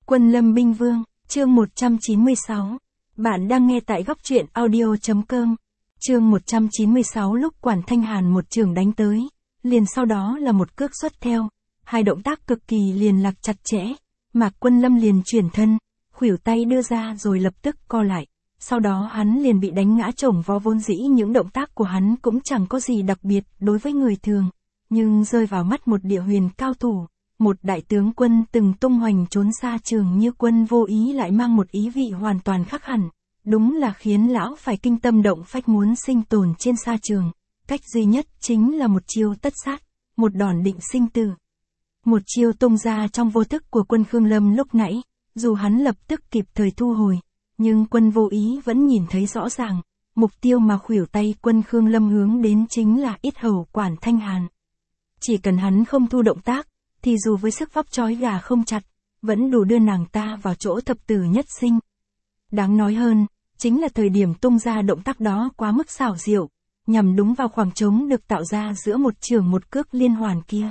Quân Lâm Binh Vương, chương 196. Bạn đang nghe tại góc truyện audio.com. Chương 196 lúc Quản Thanh Hàn một trường đánh tới, liền sau đó là một cước xuất theo, hai động tác cực kỳ liền lạc chặt chẽ. Mạc Quân Lâm liền chuyển thân, khuỷu tay đưa ra rồi lập tức co lại. Sau đó hắn liền bị đánh ngã chồng vó, vốn dĩ những động tác của hắn cũng chẳng có gì đặc biệt đối với người thường, nhưng rơi vào mắt một địa huyền cao thủ, một đại tướng quân từng tung hoành trốn xa trường như Quân Vô Ý lại mang một ý vị hoàn toàn khác hẳn, đúng là khiến lão phải kinh tâm động phách, muốn sinh tồn trên sa trường. Cách duy nhất chính là một chiêu tất sát, một đòn định sinh tử. Một chiêu tung ra trong vô thức của Quân Khương Lâm lúc nãy, dù hắn lập tức kịp thời thu hồi, nhưng Quân Vô Ý vẫn nhìn thấy rõ ràng, mục tiêu mà khuỷu tay Quân Khương Lâm hướng đến chính là yết hầu Quản Thanh Hàn. Chỉ cần hắn không thu động tác, thì dù với sức vóc trói gà không chặt, vẫn đủ đưa nàng ta vào chỗ thập tử nhất sinh. Đáng nói hơn, chính là thời điểm tung ra động tác đó quá mức xảo diệu, nhằm đúng vào khoảng trống được tạo ra giữa một chưởng một cước liên hoàn kia.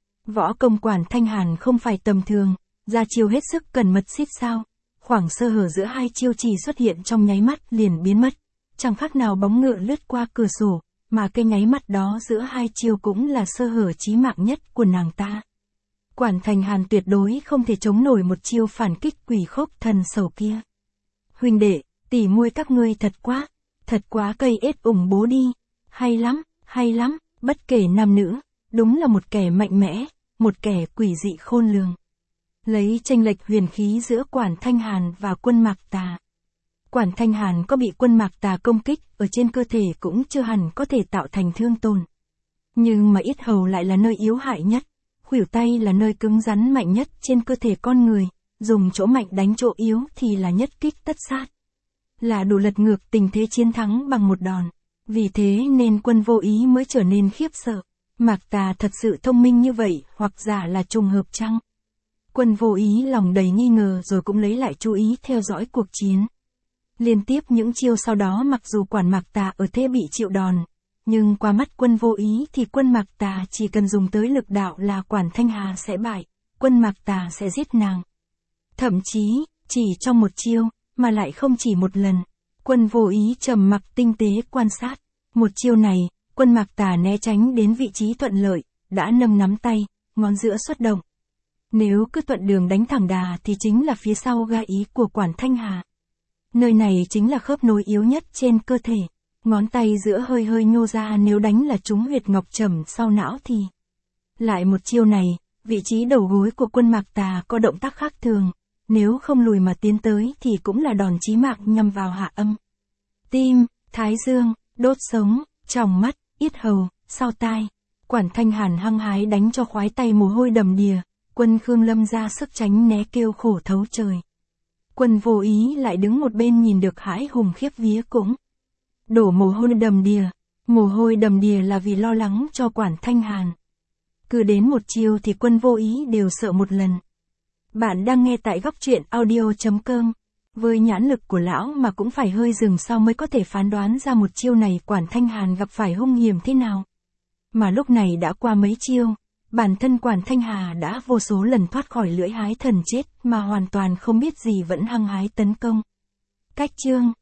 Võ công Quản Thanh Hàn không phải tầm thường, ra chiêu hết sức cẩn mật xít sao, khoảng sơ hở giữa hai chiêu chỉ xuất hiện trong nháy mắt liền biến mất, chẳng khác nào bóng ngựa lướt qua cửa sổ, mà cái nháy mắt đó giữa hai chiêu cũng là sơ hở chí mạng nhất của nàng ta. Quản Thanh Hàn tuyệt đối không thể chống nổi một chiêu phản kích quỷ khốc thần sầu kia. Huynh đệ, tỉ muội các ngươi thật quá cây ết ủng bố đi, hay lắm, bất kể nam nữ, đúng là một kẻ mạnh mẽ, một kẻ quỷ dị khôn lường. Lấy chênh lệch huyền khí giữa Quản Thanh Hàn và Quân Mạc Tà. Quản Thanh Hàn có bị Quân Mạc Tà công kích ở trên cơ thể cũng chưa hẳn có thể tạo thành thương tổn. Nhưng mà yết hầu lại là nơi yếu hại nhất, khuỷu tay là nơi cứng rắn mạnh nhất trên cơ thể con người, dùng chỗ mạnh đánh chỗ yếu thì là nhất kích tất sát. Là đủ lật ngược tình thế chiến thắng bằng một đòn. Vì thế nên Quân Vô Ý mới trở nên khiếp sợ. Mạc Tà thật sự thông minh như vậy, hoặc giả là trùng hợp chăng? Quân Vô Ý lòng đầy nghi ngờ rồi cũng lấy lại chú ý theo dõi cuộc chiến. Liên tiếp những chiêu sau đó mặc dù Quản Mạc Tà ở thế bị chịu đòn, nhưng qua mắt Quân Vô Ý thì Quân Mạc Tà chỉ cần dùng tới lực đạo là Quản Thanh Hà sẽ bại, Quân Mạc Tà sẽ giết nàng. Thậm chí, chỉ trong một chiêu, mà lại không chỉ một lần, Quân Vô Ý trầm mặc tinh tế quan sát. Một chiêu này, Quân Mạc Tà né tránh đến vị trí thuận lợi, đã nâng nắm tay, ngón giữa xuất động. Nếu cứ thuận đường đánh thẳng đà thì chính là phía sau ga ý của Quản Thanh Hà. Nơi này chính là khớp nối yếu nhất trên cơ thể. Ngón tay giữa hơi hơi nhô ra, nếu đánh là trúng huyệt ngọc trầm sau não thì. Lại một chiêu này, vị trí đầu gối của Quân Mạc Tà có động tác khác thường, nếu không lùi mà tiến tới thì cũng là đòn chí mạng nhằm vào hạ âm. Tim, thái dương, đốt sống, tròng mắt, yết hầu, sau tai. Quản Thanh Hàn hăng hái đánh cho khoái tay mồ hôi đầm đìa, Quân Khương Lâm ra sức tránh né kêu khổ thấu trời. Quân Vô Ý lại đứng một bên nhìn được hãi hùng khiếp vía cũng đổ mồ hôi đầm đìa là vì lo lắng cho Quản Thanh Hàn. Cứ đến một chiêu thì Quân Vô Ý đều sợ một lần. Bạn đang nghe tại góc truyện audio.com. Với nhãn lực của lão mà cũng phải hơi dừng sau mới có thể phán đoán ra một chiêu này Quản Thanh Hàn gặp phải hung hiểm thế nào. Mà lúc này đã qua mấy chiêu, bản thân Quản Thanh Hà đã vô số lần thoát khỏi lưỡi hái thần chết mà hoàn toàn không biết gì vẫn hăng hái tấn công. Cách chương